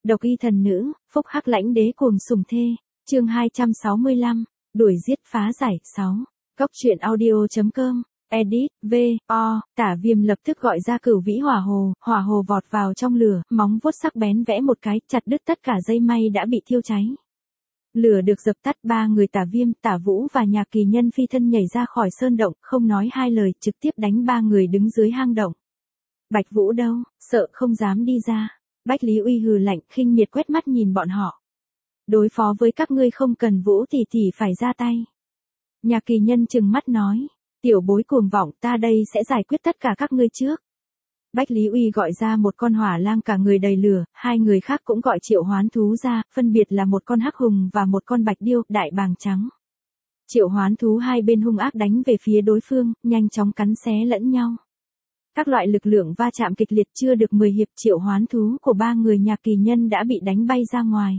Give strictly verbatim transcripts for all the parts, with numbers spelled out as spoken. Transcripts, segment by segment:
Độc y thần nữ, phúc hắc lãnh đế cuồng sùng thê. Chương hai trăm sáu mươi lăm, đuổi giết phá giải. sáu. Góc truyện audio chấm com. Edit, V, O, Tả Viêm lập tức gọi ra Cửu Vĩ Hỏa Hồ, hỏa hồ vọt vào trong lửa, móng vuốt sắc bén vẽ một cái, chặt đứt tất cả dây may đã bị thiêu cháy. Lửa được dập tắt, ba người Tả Viêm, Tả Vũ và Nhạc Kỳ Nhân phi thân nhảy ra khỏi sơn động, không nói hai lời, trực tiếp đánh ba người đứng dưới hang động. Bạch Vũ đâu, sợ không dám đi ra. Bách Lý Uy hừ lạnh, khinh miệt quét mắt nhìn bọn họ. Đối phó với các ngươi không cần Vũ tỷ tỷ phải ra tay. Nhạc Kỳ Nhân trừng mắt nói, tiểu bối cuồng vọng, ta đây sẽ giải quyết tất cả các ngươi trước. Bách Lý Uy gọi ra một con hỏa lang cả người đầy lửa, hai người khác cũng gọi triệu hoán thú ra, phân biệt là một con hắc hùng và một con bạch điêu, đại bàng trắng. Triệu hoán thú hai bên hung ác đánh về phía đối phương, nhanh chóng cắn xé lẫn nhau. Các loại lực lượng va chạm kịch liệt, chưa được mười hiệp triệu hoán thú của ba người Nhạc Kỳ Nhân đã bị đánh bay ra ngoài.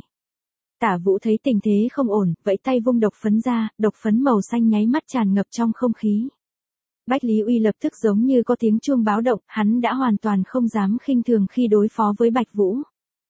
Tả Vũ thấy tình thế không ổn, vẫy tay vung độc phấn ra, độc phấn màu xanh nháy mắt tràn ngập trong không khí. Bách Lý Uy lập tức giống như có tiếng chuông báo động, hắn đã hoàn toàn không dám khinh thường khi đối phó với Bạch Vũ.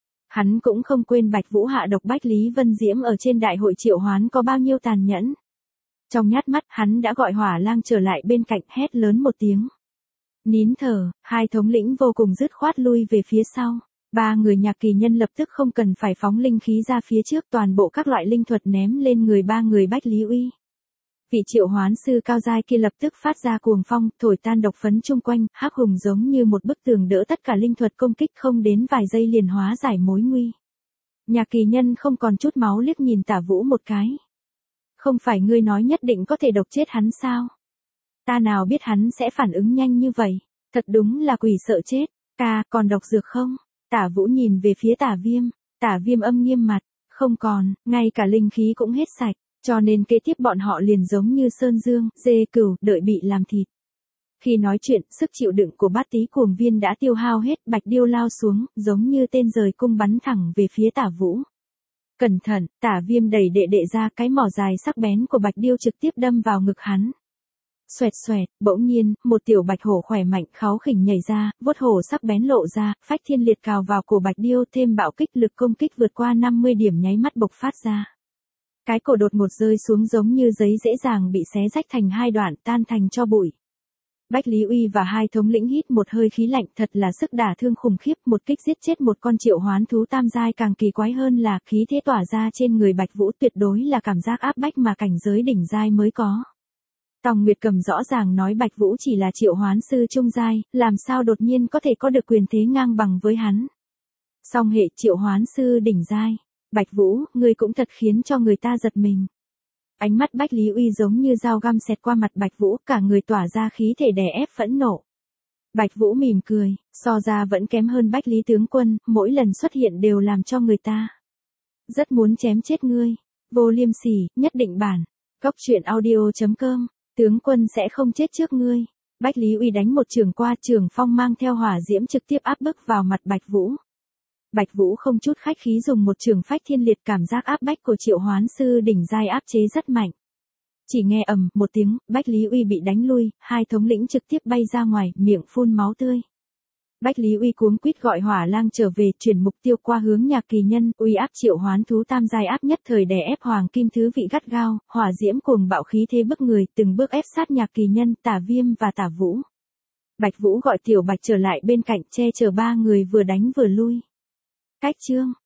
Hắn cũng không quên Bạch Vũ hạ độc Bách Lý Vân Diễm ở trên đại hội triệu hoán có bao nhiêu tàn nhẫn. Trong nhát mắt, hắn đã gọi hỏa lang trở lại bên cạnh, hét lớn một tiếng. Nín thở, hai thống lĩnh vô cùng dứt khoát lui về phía sau. Ba người Nhạc Kỳ Nhân lập tức không cần phải phóng linh khí ra phía trước, toàn bộ các loại linh thuật ném lên người ba người Bách Lý Uy. Vị triệu hoán sư cao giai kia lập tức phát ra cuồng phong, thổi tan độc phấn chung quanh, hắc hùng giống như một bức tường đỡ tất cả linh thuật công kích, không đến vài giây liền hóa giải mối nguy. Nhạc Kỳ Nhân không còn chút máu liếc nhìn Tả Vũ một cái. Không phải ngươi nói nhất định có thể độc chết hắn sao? Ta nào biết hắn sẽ phản ứng nhanh như vậy, thật đúng là quỷ sợ chết. Ca, còn độc dược không? Tả Vũ nhìn về phía Tả Viêm, Tả Viêm âm nghiêm mặt, không còn, ngay cả linh khí cũng hết sạch, cho nên kế tiếp bọn họ liền giống như sơn dương, dê cừu, đợi bị làm thịt. Khi nói chuyện, sức chịu đựng của bát tí cuồng viên đã tiêu hao hết, Bạch Điêu lao xuống, giống như tên rời cung bắn thẳng về phía Tả Vũ. Cẩn thận, Tả Viêm đẩy đệ đệ ra, cái mỏ dài sắc bén của Bạch Điêu trực tiếp đâm vào ngực hắn. Xoẹt xoẹt, bỗng nhiên, một tiểu bạch hổ khỏe mạnh kháu khỉnh nhảy ra, vuốt hổ sắc bén lộ ra, phách thiên liệt cào vào cổ Bạch Điêu, thêm bạo kích, lực công kích vượt qua năm mươi điểm nháy mắt bộc phát ra. Cái cổ đột ngột rơi xuống giống như giấy dễ dàng bị xé rách thành hai đoạn, tan thành tro bụi. Bách Lý Uy và hai thống lĩnh hít một hơi khí lạnh, thật là sức đả thương khủng khiếp, một kích giết chết một con triệu hoán thú tam giai, càng kỳ quái hơn là khí thế tỏa ra trên người Bạch Vũ tuyệt đối là cảm giác áp bách mà cảnh giới đỉnh giai mới có. Tòng Nguyệt Cầm rõ ràng nói Bạch Vũ chỉ là triệu hoán sư trung giai, làm sao đột nhiên có thể có được quyền thế ngang bằng với hắn. Song hệ triệu hoán sư đỉnh giai, Bạch Vũ, ngươi cũng thật khiến cho người ta giật mình. Ánh mắt Bách Lý Uy giống như dao găm xẹt qua mặt Bạch Vũ, cả người tỏa ra khí thể đè ép phẫn nộ. Bạch Vũ mỉm cười, so ra vẫn kém hơn Bách Lý tướng quân, mỗi lần xuất hiện đều làm cho người ta rất muốn chém chết ngươi. Vô liêm sỉ, nhất định bản. Góc truyện audio chấm com. Tướng quân sẽ không chết trước ngươi. Bách Lý Uy đánh một trường qua, trường phong mang theo hỏa diễm trực tiếp áp bức vào mặt Bạch Vũ. Bạch Vũ không chút khách khí dùng một trường phách thiên liệt, cảm giác áp bách của triệu hoán sư đỉnh giai áp chế rất mạnh. Chỉ nghe ầm một tiếng, Bách Lý Uy bị đánh lui, hai thống lĩnh trực tiếp bay ra ngoài, miệng phun máu tươi. Bách Lý Uy cuống quýt gọi hỏa lang trở về, chuyển mục tiêu qua hướng Nhạc Kỳ Nhân, uy áp triệu hoán thú tam giai áp nhất thời đè ép hoàng kim thứ vị gắt gao, hỏa diễm cuồng bạo khí thế bức người, từng bước ép sát Nhạc Kỳ Nhân, Tả Viêm và Tả Vũ. Bạch Vũ gọi Tiểu Bạch trở lại bên cạnh, che chở ba người vừa đánh vừa lui. Cách chương